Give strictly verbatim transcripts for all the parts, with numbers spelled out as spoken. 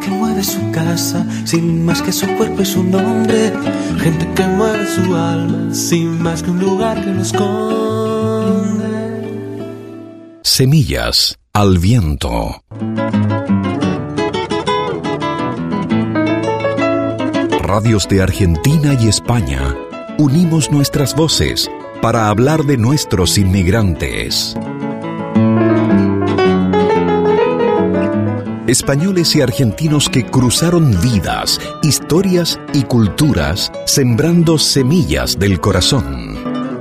que mueve su casa, sin más que su cuerpo y su nombre. Gente que mueve su alma, sin más que un lugar que lo esconde. Semillas al viento. Radios de Argentina y España, unimos nuestras voces para hablar de nuestros inmigrantes. Españoles y argentinos que cruzaron vidas, historias y culturas, sembrando semillas del corazón.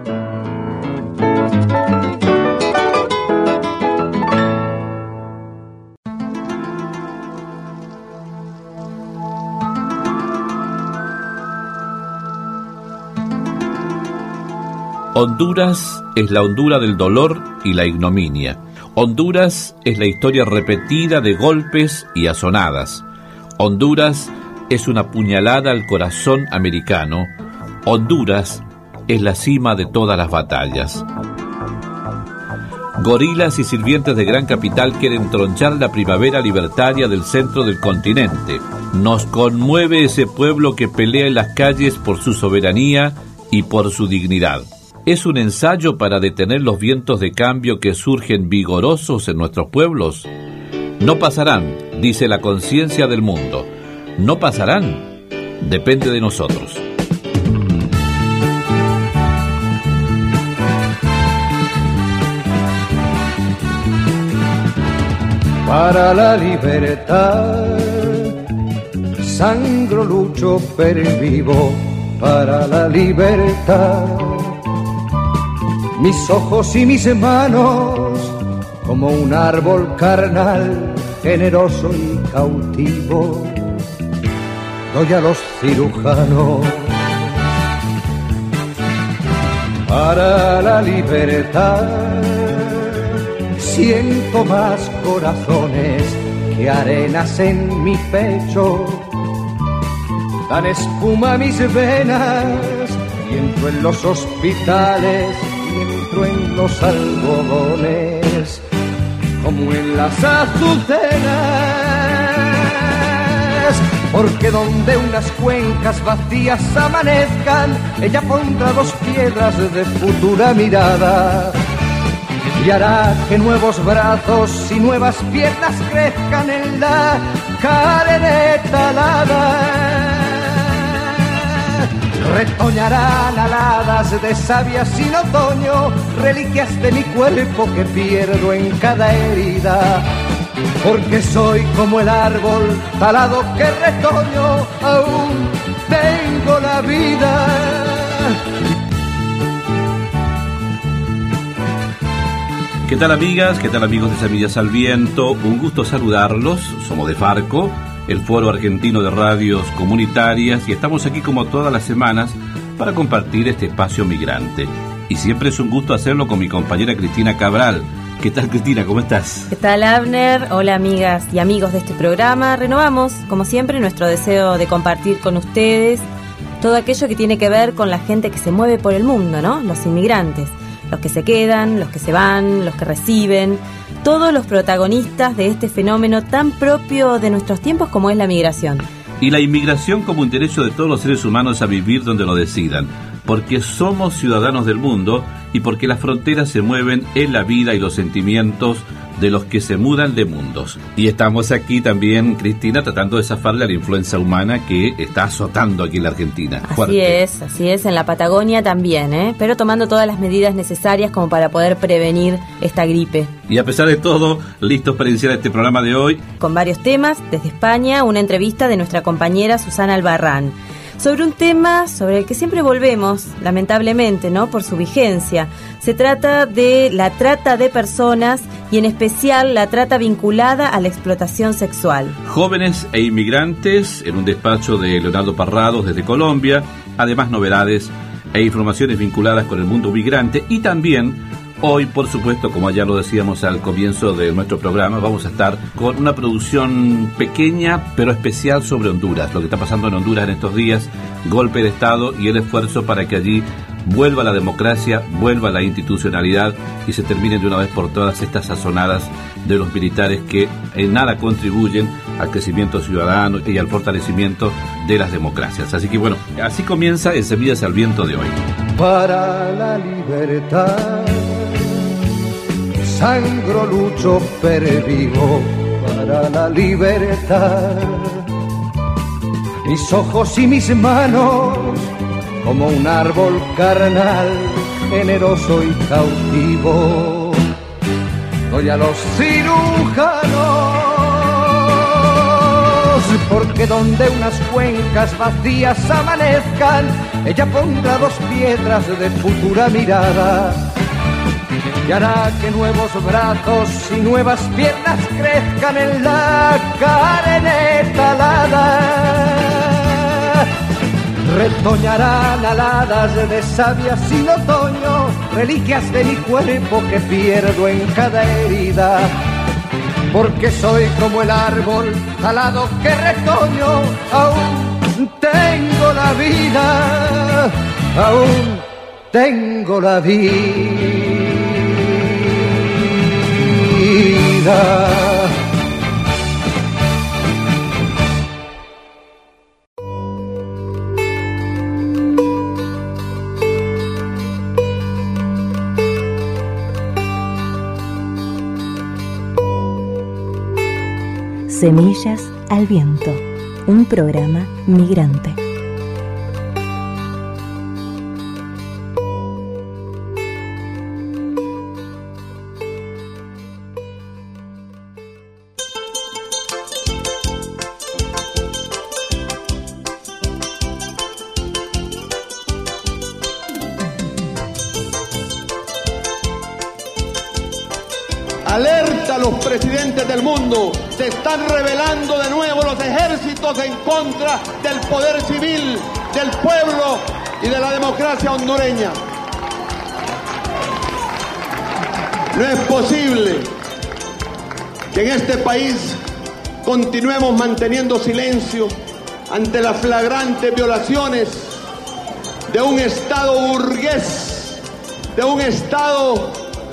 Honduras es la hondura del dolor y la ignominia. Honduras es la historia repetida de golpes y azonadas. Honduras es una puñalada al corazón americano. Honduras es la cima de todas las batallas. Gorilas y sirvientes de gran capital quieren tronchar la primavera libertaria del centro del continente. Nos conmueve ese pueblo que pelea en las calles por su soberanía y por su dignidad. ¿Es un ensayo para detener los vientos de cambio que surgen vigorosos en nuestros pueblos? No pasarán, dice la conciencia del mundo. No pasarán, depende de nosotros. Para la libertad, sangro, lucho, pervivo para la libertad. Mis ojos y mis manos, como un árbol carnal, generoso y cautivo, doy a los cirujanos. Para la libertad, siento más corazones que arenas en mi pecho. Dan espuma a mis venas y entro en los hospitales, entro en los algodones, como en las azucenas, porque donde unas cuencas vacías amanezcan, ella pondrá dos piedras de futura mirada y hará que nuevos brazos y nuevas piernas crezcan en la carne talada. Retoñarán aladas de savia sin otoño, reliquias de mi cuerpo que pierdo en cada herida, porque soy como el árbol talado que retoño, aún tengo la vida. ¿Qué tal, amigas? ¿Qué tal, amigos de Semillas al Viento? Un gusto saludarlos. Somos de Farco, el Foro Argentino de Radios Comunitarias, y estamos aquí como todas las semanas para compartir este espacio migrante. Y siempre es un gusto hacerlo con mi compañera Cristina Cabral. ¿Qué tal, Cristina? ¿Cómo estás? ¿Qué tal, Abner? Hola, amigas y amigos de este programa. Renovamos, como siempre, nuestro deseo de compartir con ustedes todo aquello que tiene que ver con la gente que se mueve por el mundo, ¿no? Los inmigrantes, los que se quedan, los que se van, los que reciben, todos los protagonistas de este fenómeno tan propio de nuestros tiempos como es la migración. Y la inmigración como un derecho de todos los seres humanos a vivir donde lo decidan, porque somos ciudadanos del mundo y porque las fronteras se mueven en la vida y los sentimientos de los que se mudan de mundos. Y estamos aquí también, Cristina, tratando de zafarle a la influenza humana que está azotando aquí en la Argentina. Así Fuerte. es, así es, en la Patagonia también, ¿eh? Pero tomando todas las medidas necesarias como para poder prevenir esta gripe. Y a pesar de todo, listos para iniciar este programa de hoy. Con varios temas, desde España, una entrevista de nuestra compañera Susana Albarrán, sobre un tema sobre el que siempre volvemos, lamentablemente, ¿no? Por su vigencia. Se trata de la trata de personas y en especial la trata vinculada a la explotación sexual. Jóvenes e inmigrantes en un despacho de Leonardo Parrados desde Colombia, además novedades e informaciones vinculadas con el mundo migrante y también hoy, por supuesto, como ya lo decíamos al comienzo de nuestro programa, vamos a estar con una producción pequeña pero especial sobre Honduras, lo que está pasando en Honduras en estos días, golpe de Estado y el esfuerzo para que allí vuelva la democracia, vuelva la institucionalidad y se terminen de una vez por todas estas sazonadas de los militares que en nada contribuyen al crecimiento ciudadano y al fortalecimiento de las democracias. Así que bueno, así comienza el Semillas al Viento de hoy. Para la libertad, sangro, lucho, pervivo. Para la libertad, mis ojos y mis manos, como un árbol carnal, generoso y cautivo, doy a los cirujanos, porque donde unas cuencas vacías amanezcan, ella pondrá dos piedras de futura mirada y hará que nuevos brazos y nuevas piernas crezcan en la carne talada. Retoñarán aladas de savia sin otoño, reliquias de mi cuerpo que pierdo en cada herida. Porque soy como el árbol talado que retoño, aún tengo la vida, aún tengo la vida. Semillas al Viento, un programa migrante. Alerta a los presidentes del mundo, se están rebelando de nuevo los ejércitos en contra del poder civil, del pueblo y de la democracia hondureña. No es posible que en este país continuemos manteniendo silencio ante las flagrantes violaciones de un Estado burgués, de un Estado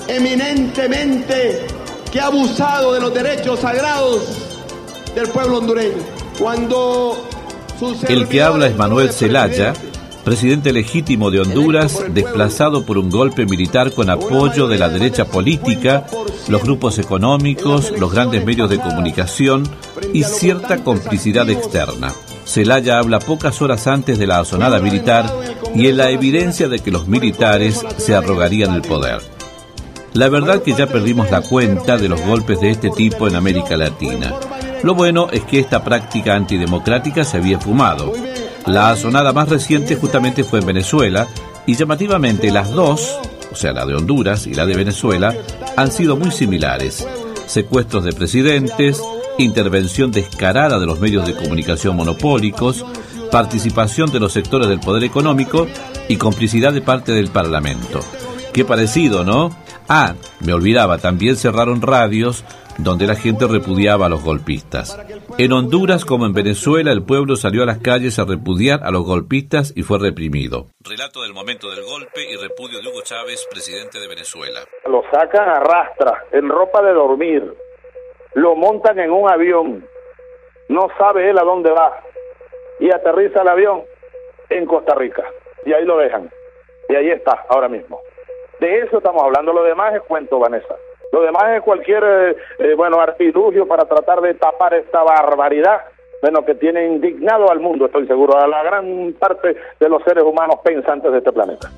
eminentemente que ha abusado de los derechos sagrados del pueblo hondureño. Cuando el que habla es Manuel Zelaya, presidente legítimo de Honduras, desplazado por un golpe militar con apoyo de la derecha política, los grupos económicos, los grandes medios de comunicación y cierta complicidad externa. Zelaya habla pocas horas antes de la asonada militar y en la evidencia de que los militares se arrogarían el poder. La verdad que ya perdimos la cuenta de los golpes de este tipo en América Latina. Lo bueno es que esta práctica antidemocrática se había fumado. La asonada más reciente justamente fue en Venezuela y llamativamente las dos, o sea la de Honduras y la de Venezuela, han sido muy similares. Secuestros de presidentes, intervención descarada de los medios de comunicación monopólicos, participación de los sectores del poder económico y complicidad de parte del Parlamento. Qué parecido, ¿no? Ah, me olvidaba, también cerraron radios donde la gente repudiaba a los golpistas. En Honduras, como en Venezuela, el pueblo salió a las calles a repudiar a los golpistas y fue reprimido. Relato del momento del golpe y repudio de Hugo Chávez, presidente de Venezuela. Lo sacan a rastras, en ropa de dormir, lo montan en un avión, no sabe él a dónde va, y aterriza el avión en Costa Rica, y ahí lo dejan, y ahí está, ahora mismo. De eso estamos hablando, lo demás es cuento, Vanessa. Lo demás es cualquier, eh, eh, bueno, artilugio para tratar de tapar esta barbaridad, bueno, que tiene indignado al mundo, estoy seguro, a la gran parte de los seres humanos pensantes de este planeta.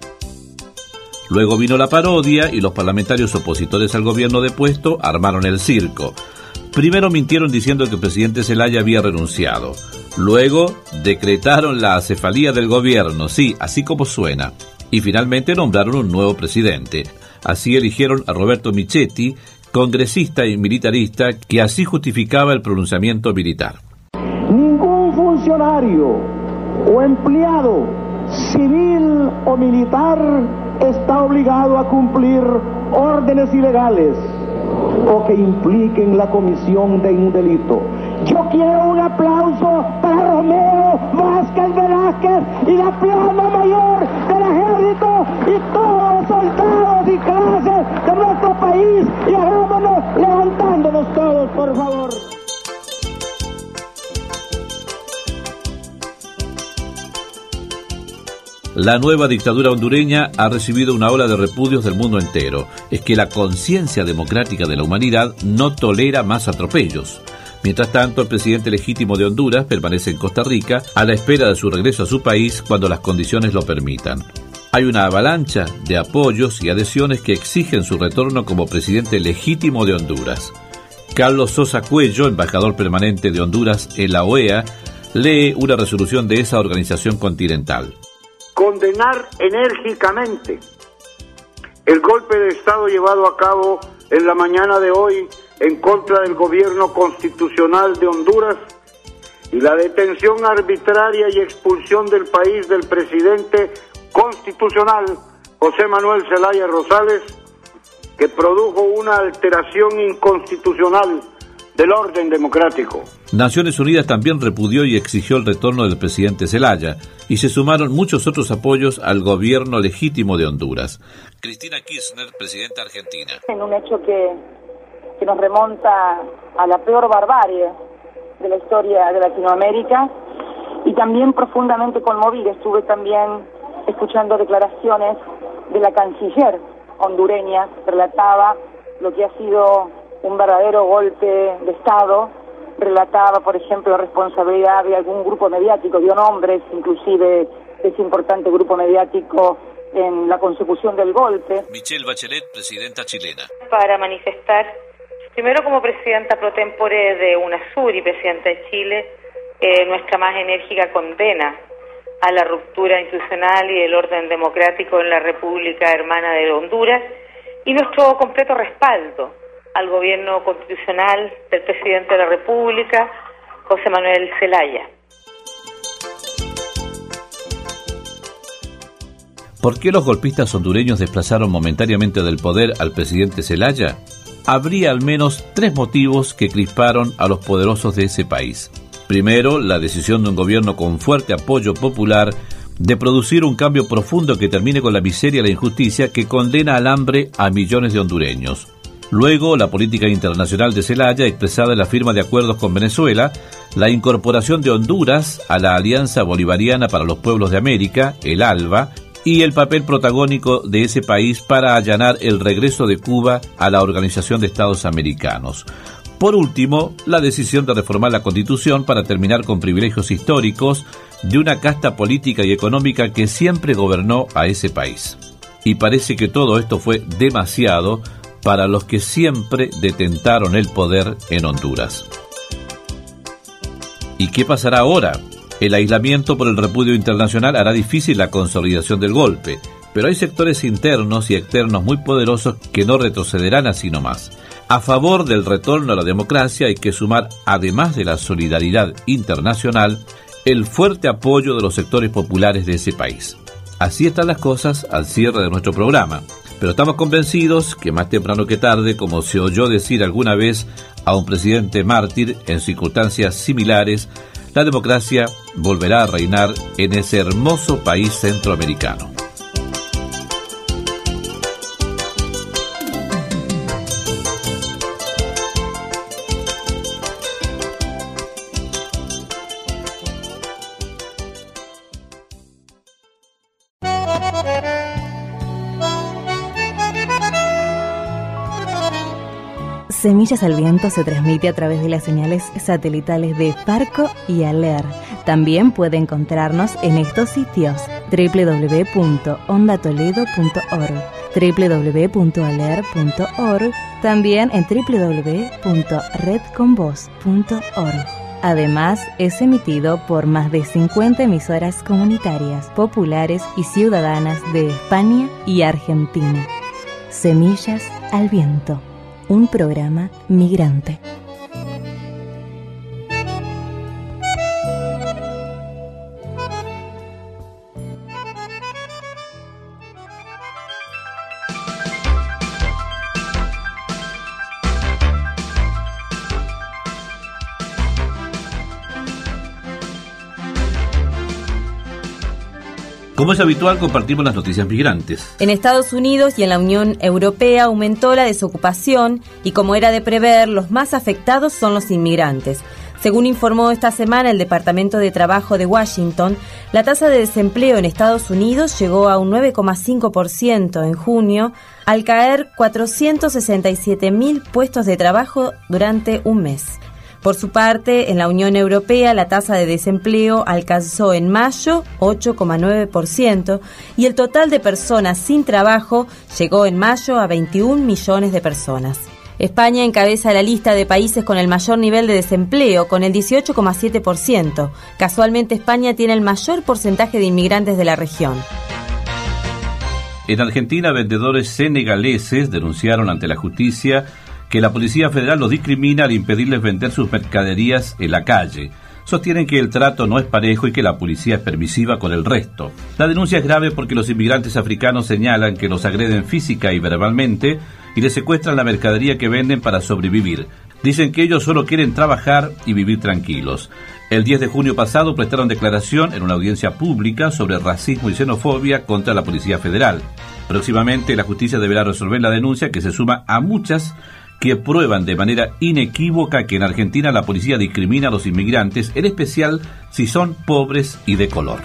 Luego vino la parodia y los parlamentarios opositores al gobierno depuesto armaron el circo. Primero mintieron diciendo que el presidente Zelaya había renunciado. Luego decretaron la acefalía del gobierno, sí, así como suena. Y finalmente nombraron un nuevo presidente. Así eligieron a Roberto Michetti, congresista y militarista, que así justificaba el pronunciamiento militar. Ningún funcionario o empleado civil o militar está obligado a cumplir órdenes ilegales o que impliquen la comisión de un delito. Yo quiero un aplauso para Romeo Vázquez Velázquez y la plana mayor del ejército y todos los soldados y clases de nuestro país, y hagámonos levantando La nueva dictadura hondureña ha recibido una ola de repudios del mundo entero. Es que la conciencia democrática de la humanidad no tolera más atropellos. Mientras tanto, el presidente legítimo de Honduras permanece en Costa Rica a la espera de su regreso a su país cuando las condiciones lo permitan. Hay una avalancha de apoyos y adhesiones que exigen su retorno como presidente legítimo de Honduras. Carlos Sosa Cuello, embajador permanente de Honduras en la O E A, lee una resolución de esa organización continental. Condenar enérgicamente el golpe de Estado llevado a cabo en la mañana de hoy en contra del gobierno constitucional de Honduras y la detención arbitraria y expulsión del país del presidente constitucional José Manuel Zelaya Rosales, que produjo una alteración inconstitucional del orden democrático. Naciones Unidas también repudió y exigió el retorno del presidente Zelaya, y se sumaron muchos otros apoyos al gobierno legítimo de Honduras. Cristina Kirchner, presidenta argentina. En un hecho que, que nos remonta a la peor barbarie de la historia de Latinoamérica, y también profundamente conmovida. Estuve también escuchando declaraciones de la canciller hondureña, relataba lo que ha sido un verdadero golpe de Estado, relataba, por ejemplo, la responsabilidad de algún grupo mediático, dio nombres, inclusive de ese importante grupo mediático en la consecución del golpe. Michelle Bachelet, presidenta chilena. Para manifestar, primero como presidenta pro tempore de UNASUR y presidenta de Chile, eh, nuestra más enérgica condena a la ruptura institucional y del orden democrático en la República Hermana de Honduras, y nuestro completo respaldo al gobierno constitucional del presidente de la República, José Manuel Zelaya. ¿Por qué los golpistas hondureños desplazaron momentáneamente del poder al presidente Zelaya? Habría al menos tres motivos que crisparon a los poderosos de ese país. Primero, la decisión de un gobierno con fuerte apoyo popular de producir un cambio profundo que termine con la miseria y la injusticia que condena al hambre a millones de hondureños. Luego, la política internacional de Zelaya expresada en la firma de acuerdos con Venezuela, la incorporación de Honduras a la Alianza Bolivariana para los Pueblos de América, el ALBA, y el papel protagónico de ese país para allanar el regreso de Cuba a la Organización de Estados Americanos. Por último, la decisión de reformar la Constitución para terminar con privilegios históricos de una casta política y económica que siempre gobernó a ese país. Y parece que todo esto fue demasiado para los que siempre detentaron el poder en Honduras. ¿Y qué pasará ahora? El aislamiento por el repudio internacional hará difícil la consolidación del golpe, pero hay sectores internos y externos muy poderosos que no retrocederán así nomás. A favor del retorno a la democracia hay que sumar, además de la solidaridad internacional, el fuerte apoyo de los sectores populares de ese país. Así están las cosas al cierre de nuestro programa, pero estamos convencidos que más temprano que tarde, como se oyó decir alguna vez a un presidente mártir en circunstancias similares, la democracia volverá a reinar en ese hermoso país centroamericano. Semillas al Viento se transmite a través de las señales satelitales de Farco y Aler. También puede encontrarnos en estos sitios: doble u doble u doble u punto onda toledo punto org, doble u doble u doble u punto aler punto org, también en doble u doble u doble u punto red con voz punto org. Además, es emitido por más de cincuenta emisoras comunitarias, populares y ciudadanas de España y Argentina. Semillas al Viento, un programa migrante. Como es habitual, compartimos las noticias migrantes. En Estados Unidos y en la Unión Europea aumentó la desocupación y, como era de prever, los más afectados son los inmigrantes. Según informó esta semana el Departamento de Trabajo de Washington, la tasa de desempleo en Estados Unidos llegó a un nueve coma cinco por ciento en junio, al caer cuatrocientos sesenta y siete mil puestos de trabajo durante un mes. Por su parte, en la Unión Europea la tasa de desempleo alcanzó en mayo ocho coma nueve por ciento y el total de personas sin trabajo llegó en mayo a veintiún millones de personas. España encabeza la lista de países con el mayor nivel de desempleo, con el dieciocho coma siete por ciento. Casualmente, España tiene el mayor porcentaje de inmigrantes de la región. En Argentina, vendedores senegaleses denunciaron ante la justicia que la Policía Federal los discrimina al impedirles vender sus mercaderías en la calle. Sostienen que el trato no es parejo y que la policía es permisiva con el resto. La denuncia es grave porque los inmigrantes africanos señalan que los agreden física y verbalmente y les secuestran la mercadería que venden para sobrevivir. Dicen que ellos solo quieren trabajar y vivir tranquilos. El diez de junio pasado prestaron declaración en una audiencia pública sobre racismo y xenofobia contra la Policía Federal. Próximamente la justicia deberá resolver la denuncia, que se suma a muchas que prueban de manera inequívoca que en Argentina la policía discrimina a los inmigrantes, en especial si son pobres y de color.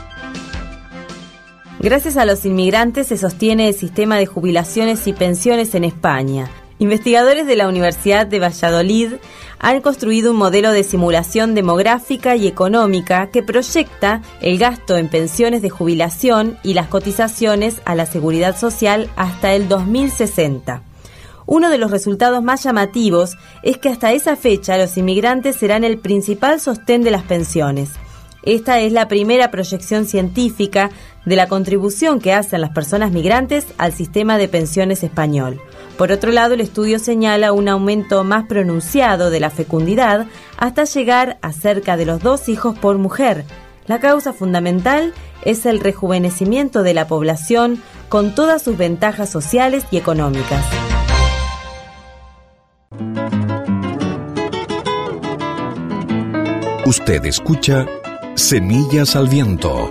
Gracias a los inmigrantes se sostiene el sistema de jubilaciones y pensiones en España. Investigadores de la Universidad de Valladolid han construido un modelo de simulación demográfica y económica que proyecta el gasto en pensiones de jubilación y las cotizaciones a la seguridad social hasta el dos mil sesenta. Uno de los resultados más llamativos es que hasta esa fecha los inmigrantes serán el principal sostén de las pensiones. Esta es la primera proyección científica de la contribución que hacen las personas migrantes al sistema de pensiones español. Por otro lado, el estudio señala un aumento más pronunciado de la fecundidad hasta llegar a cerca de los dos hijos por mujer. La causa fundamental es el rejuvenecimiento de la población con todas sus ventajas sociales y económicas. Usted escucha Semillas al Viento.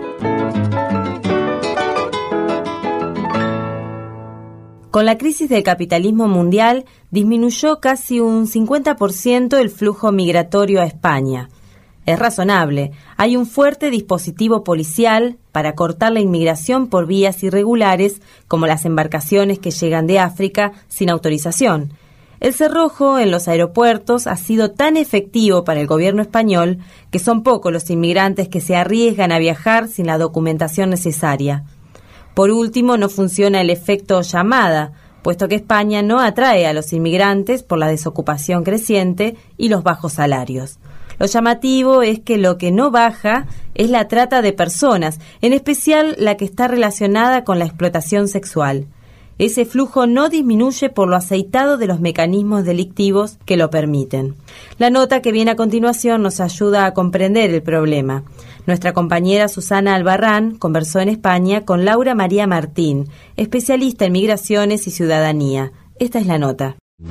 Con la crisis del capitalismo mundial, disminuyó casi un cincuenta por ciento el flujo migratorio a España. Es razonable, hay un fuerte dispositivo policial para cortar la inmigración por vías irregulares, como las embarcaciones que llegan de África sin autorización. El cerrojo en los aeropuertos ha sido tan efectivo para el gobierno español que son pocos los inmigrantes que se arriesgan a viajar sin la documentación necesaria. Por último, no funciona el efecto llamada, puesto que España no atrae a los inmigrantes por la desocupación creciente y los bajos salarios. Lo llamativo es que lo que no baja es la trata de personas, en especial la que está relacionada con la explotación sexual. Ese flujo no disminuye por lo aceitado de los mecanismos delictivos que lo permiten. La nota que viene a continuación nos ayuda a comprender el problema. Nuestra compañera Susana Albarrán conversó en España con Laura María Martín, especialista en migraciones y ciudadanía. Esta es la nota.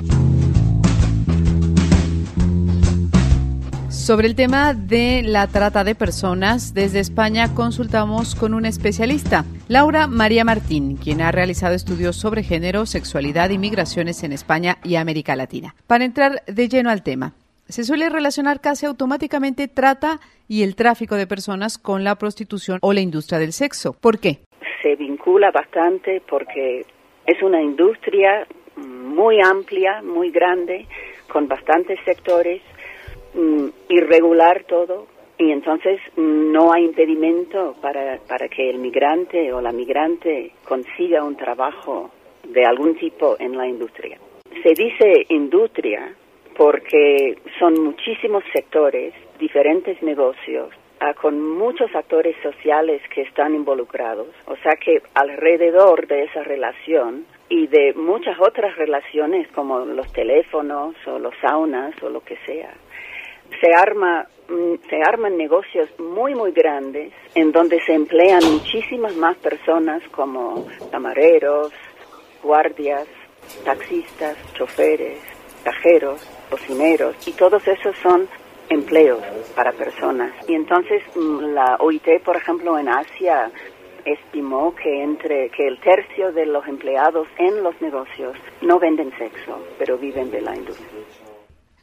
Sobre el tema de la trata de personas, desde España consultamos con un especialista, Laura María Martín, quien ha realizado estudios sobre género, sexualidad y migraciones en España y América Latina. Para entrar de lleno al tema, se suele relacionar casi automáticamente trata y el tráfico de personas con la prostitución o la industria del sexo. ¿Por qué? Se vincula bastante porque es una industria muy amplia, muy grande, con bastantes sectores, irregular todo, y entonces no hay impedimento para, para que el migrante o la migrante consiga un trabajo de algún tipo en la industria. Se dice industria porque son muchísimos sectores, diferentes negocios, ah, con muchos actores sociales que están involucrados. O sea que alrededor de esa relación y de muchas otras relaciones como los teléfonos o los saunas o lo que sea, se arma se arman negocios muy muy grandes en donde se emplean muchísimas más personas como camareros, guardias, taxistas, choferes, cajeros, cocineros, y todos esos son empleos para personas. Y entonces la O I T, por ejemplo, en Asia estimó que entre que el tercio de los empleados en los negocios no venden sexo, pero viven de la industria.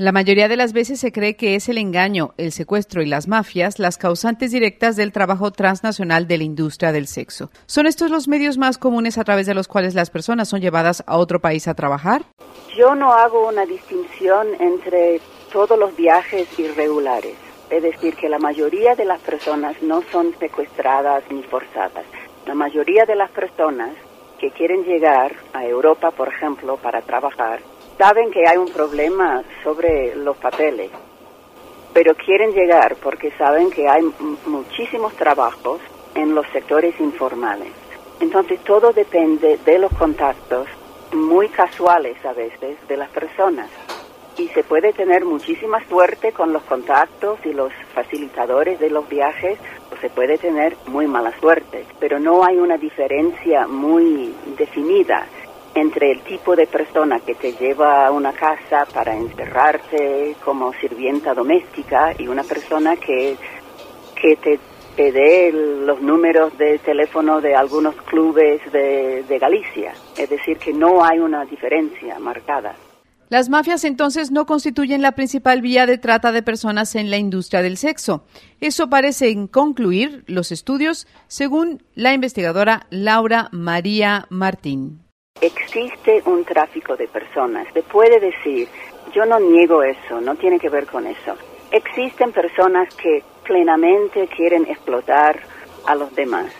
La mayoría de las veces se cree que es el engaño, el secuestro y las mafias las causantes directas del trabajo transnacional de la industria del sexo. ¿Son estos los medios más comunes a través de los cuales las personas son llevadas a otro país a trabajar? Yo no hago una distinción entre todos los viajes irregulares. Es decir, que la mayoría de las personas no son secuestradas ni forzadas. La mayoría de las personas que quieren llegar a Europa, por ejemplo, para trabajar, saben que hay un problema sobre los papeles, pero quieren llegar porque saben que hay m- muchísimos trabajos en los sectores informales. Entonces todo depende de los contactos muy casuales a veces de las personas. Y se puede tener muchísima suerte con los contactos y los facilitadores de los viajes, o se puede tener muy mala suerte, pero no hay una diferencia muy definida entre el tipo de persona que te lleva a una casa para encerrarte como sirvienta doméstica y una persona que, que te, te dé los números de teléfono de algunos clubes de, de Galicia. Es decir, que no hay una diferencia marcada. Las mafias entonces no constituyen la principal vía de trata de personas en la industria del sexo. Eso parecen concluir los estudios según la investigadora Laura María Martín. Existe un tráfico de personas. Se puede decir, yo no niego eso, no tiene que ver con eso. Existen personas que plenamente quieren explotar a los demás.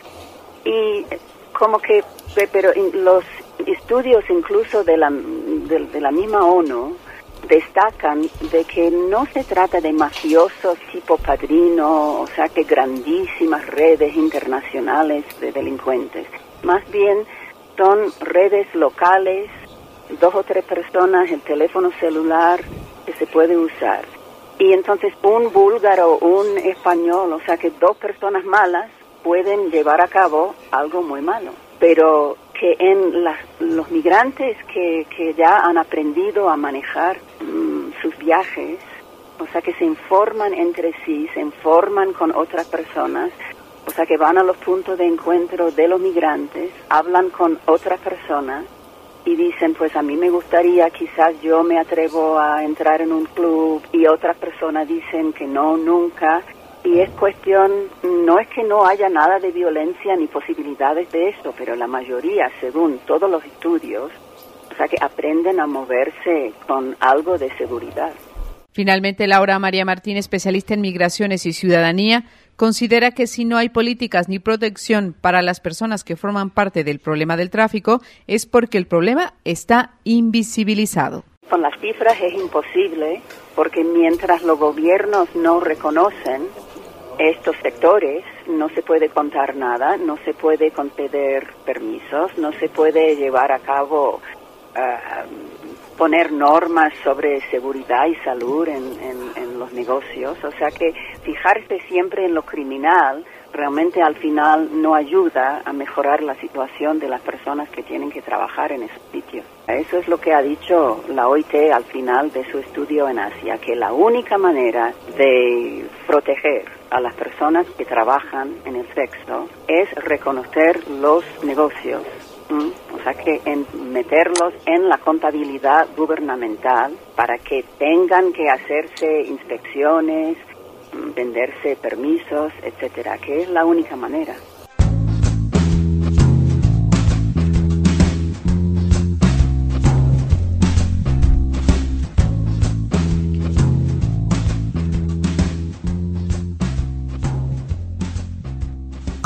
Y como que, pero los estudios incluso de la, de, de la misma ONU destacan de que no se trata de mafiosos tipo Padrino, o sea que grandísimas redes internacionales de delincuentes. Más bien son redes locales, dos o tres personas, el teléfono celular que se puede usar. Y entonces un búlgaro, un español, o sea que dos personas malas pueden llevar a cabo algo muy malo. Pero que en las, los migrantes que, que ya han aprendido a manejar mmm, sus viajes, o sea que se informan entre sí, se informan con otras personas, o sea que van a los puntos de encuentro de los migrantes, hablan con otras personas y dicen, pues a mí me gustaría, quizás yo me atrevo a entrar en un club, y otras personas dicen que no, nunca. Y es cuestión, no es que no haya nada de violencia ni posibilidades de eso, pero la mayoría, según todos los estudios, o sea que aprenden a moverse con algo de seguridad. Finalmente, Laura María Martín, especialista en migraciones y ciudadanía, considera que si no hay políticas ni protección para las personas que forman parte del problema del tráfico, es porque el problema está invisibilizado. Con las cifras es imposible, porque mientras los gobiernos no reconocen estos sectores, no se puede contar nada, no se puede conceder permisos, no se puede llevar a cabo, uh, poner normas sobre seguridad y salud en, en, en los negocios. O sea que fijarse siempre en lo criminal realmente al final no ayuda a mejorar la situación de las personas que tienen que trabajar en esos sitios. Eso es lo que ha dicho la O I T al final de su estudio en Asia, que la única manera de proteger a las personas que trabajan en el sexo es reconocer los negocios. ¿Mm? O sea que en meterlos en la contabilidad gubernamental para que tengan que hacerse inspecciones, venderse permisos, etcétera, que es la única manera.